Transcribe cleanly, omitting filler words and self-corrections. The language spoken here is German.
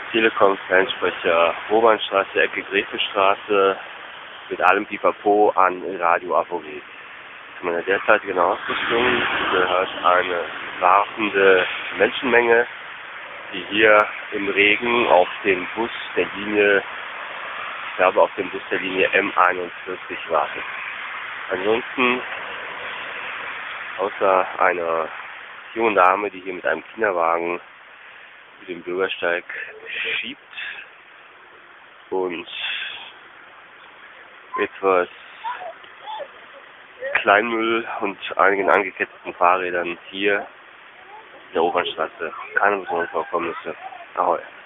Telekom-Fernsprecher Hohmannstraße, Ecke Gräfenstraße, mit allem Pipapo an Radio AVG. Zu meiner derzeitigen Ausrüstung gehört eine wartende Menschenmenge, die hier im Regen auf den Bus der Linie, ich glaube auf den Bus der Linie M41 wartet. Ansonsten, außer einer jungen Dame, die hier mit einem Kinderwagen über den Bürgersteig schiebt und etwas Kleinmüll und einigen angeketteten Fahrrädern hier in der Obernstraße keine besonderen Vorkommnisse. Ahoi.